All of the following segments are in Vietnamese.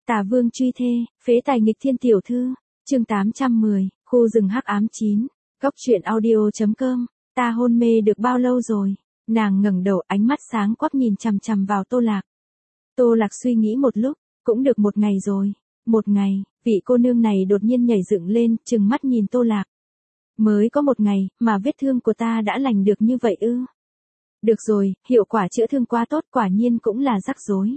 Tà vương truy thê, phế tài nghịch thiên tiểu thư, chương 810, khu rừng hắc ám 9, góc truyện audio.com, ta hôn mê được bao lâu rồi? Nàng ngẩng đầu, ánh mắt sáng quắc nhìn chằm chằm vào Tô Lạc. Tô Lạc suy nghĩ một lúc, cũng được một ngày rồi. Một ngày, vị cô nương này đột nhiên nhảy dựng lên, trừng mắt nhìn Tô Lạc. Mới có một ngày, mà vết thương của ta đã lành được như vậy ư? Được rồi, hiệu quả chữa thương quá tốt, quả nhiên cũng là rắc rối.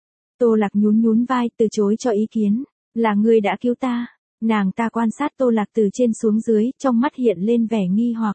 Tô Lạc nhún vai, từ chối cho ý kiến. Là ngươi đã cứu ta. Nàng ta quan sát Tô Lạc từ trên xuống dưới, trong mắt hiện lên vẻ nghi hoặc.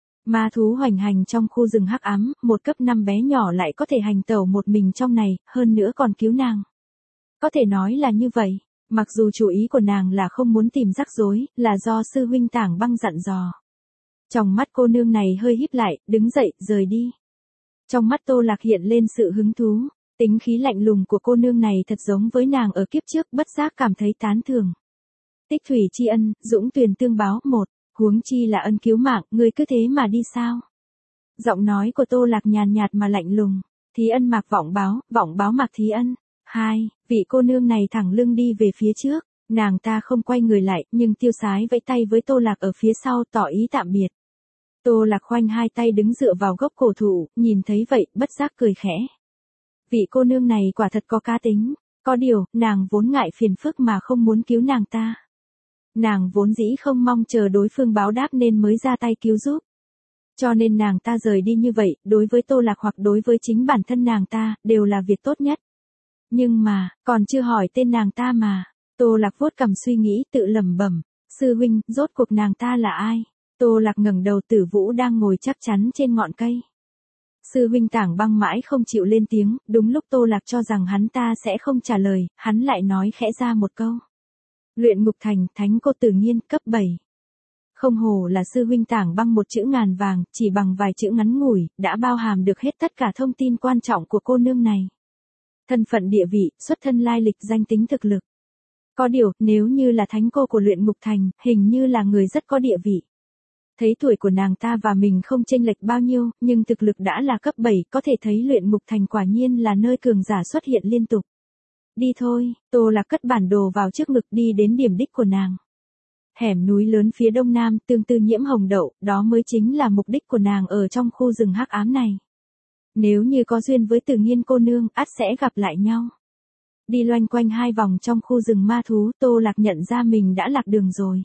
Ma thú hoành hành trong khu rừng hắc ám, một cấp 5 bé nhỏ lại có thể hành tẩu một mình trong này, hơn nữa còn cứu nàng. Có thể nói là như vậy, mặc dù chủ ý của nàng là không muốn tìm rắc rối, là do sư huynh Tảng Băng dặn dò. Trong mắt cô nương này hơi híp lại, đứng dậy, rời đi. Trong mắt Tô Lạc hiện lên sự hứng thú, tính khí lạnh lùng của cô nương này thật giống với nàng ở kiếp trước, bất giác cảm thấy tán thưởng. Tích thủy tri ân, dũng tuyền tương báo, một, huống chi là ân cứu mạng, ngươi cứ thế mà đi sao? Giọng nói của Tô Lạc nhàn nhạt mà lạnh lùng, thí ân mạc vọng báo mạc thí ân. 2, vị cô nương này thẳng lưng đi về phía trước, nàng ta không quay người lại, nhưng tiêu sái vẫy tay với Tô Lạc ở phía sau tỏ ý tạm biệt. Tô Lạc khoanh hai tay đứng dựa vào gốc cổ thụ, nhìn thấy vậy, bất giác cười khẽ. Vị cô nương này quả thật có cá tính, có điều, nàng vốn ngại phiền phức mà không muốn cứu nàng ta. Nàng vốn dĩ không mong chờ đối phương báo đáp nên mới ra tay cứu giúp. Cho nên nàng ta rời đi như vậy, đối với Tô Lạc hoặc đối với chính bản thân nàng ta, đều là việc tốt nhất. Nhưng mà, còn chưa hỏi tên nàng ta mà. Tô Lạc vuốt cằm suy nghĩ, tự lẩm bẩm, sư huynh, rốt cuộc nàng ta là ai? Tô Lạc ngẩng đầu, Tử Vũ đang ngồi chắc chắn trên ngọn cây. Sư huynh Tảng Băng mãi không chịu lên tiếng, đúng lúc Tô Lạc cho rằng hắn ta sẽ không trả lời, hắn lại nói khẽ ra một câu. Luyện ngục thành, thánh cô Tử Nghiên, cấp 7. Không hổ là sư huynh Tảng Băng, một chữ ngàn vàng, chỉ bằng vài chữ ngắn ngủi, đã bao hàm được hết tất cả thông tin quan trọng của cô nương này. Thân phận địa vị, xuất thân lai lịch, danh tính thực lực. Có điều, nếu như là thánh cô của luyện ngục thành, hình như là người rất có địa vị. Thấy tuổi của nàng ta và mình không chênh lệch bao nhiêu, nhưng thực lực đã là cấp 7, có thể thấy luyện ngục thành quả nhiên là nơi cường giả xuất hiện liên tục. Đi thôi, Tô Lạc cất bản đồ vào trước ngực, đi đến điểm đích của nàng. Hẻm núi lớn phía đông nam, tương tư nhiễm hồng đậu, đó mới chính là mục đích của nàng ở trong khu rừng hắc ám này. Nếu như có duyên với Tử Nghiên cô nương, ắt sẽ gặp lại nhau. Đi loanh quanh 2 vòng trong khu rừng ma thú, Tô Lạc nhận ra mình đã lạc đường rồi.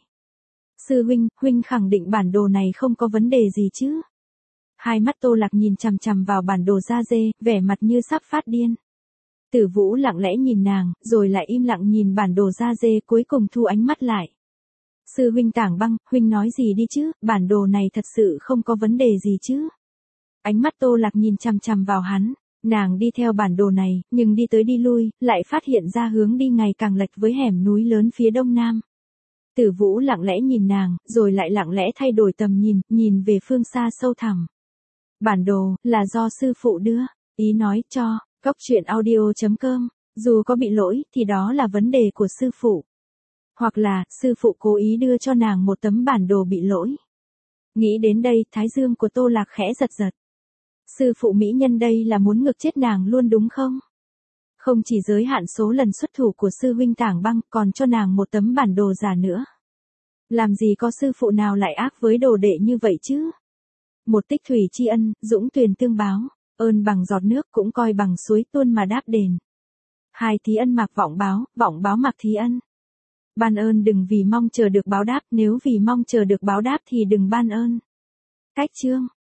Sư huynh, huynh khẳng định bản đồ này không có vấn đề gì chứ? Hai mắt Tô Lạc nhìn chằm chằm vào bản đồ da dê, vẻ mặt như sắp phát điên. Tử Vũ lặng lẽ nhìn nàng, rồi lại im lặng nhìn bản đồ da dê, cuối cùng thu ánh mắt lại. Sư huynh Tảng Băng, huynh nói gì đi chứ, bản đồ này thật sự không có vấn đề gì chứ? Ánh mắt Tô Lạc nhìn chằm chằm vào hắn, nàng đi theo bản đồ này, nhưng đi tới đi lui, lại phát hiện ra hướng đi ngày càng lệch với hẻm núi lớn phía đông nam. Tử Vũ lặng lẽ nhìn nàng, rồi lại lặng lẽ thay đổi tầm nhìn, nhìn về phương xa sâu thẳm. Bản đồ, là do sư phụ đưa, ý nói cho, góc truyện audio.com, dù có bị lỗi, thì đó là vấn đề của sư phụ. Hoặc là, sư phụ cố ý đưa cho nàng một tấm bản đồ bị lỗi. Nghĩ đến đây, thái dương của Tô Lạc khẽ giật giật. Sư phụ mỹ nhân đây là muốn ngược chết nàng luôn đúng không? Không chỉ giới hạn số lần xuất thủ của sư huynh Tảng Băng, còn cho nàng một tấm bản đồ giả nữa. Làm gì có sư phụ nào lại ác với đồ đệ như vậy chứ? Một tích thủy tri ân, dũng tuyền tương báo, ơn bằng giọt nước, cũng coi bằng suối tuôn mà đáp đền. 2, thí ân mạc vọng báo mạc thí ân. Ban ơn đừng vì mong chờ được báo đáp, nếu vì mong chờ được báo đáp thì đừng ban ơn. Cách chương.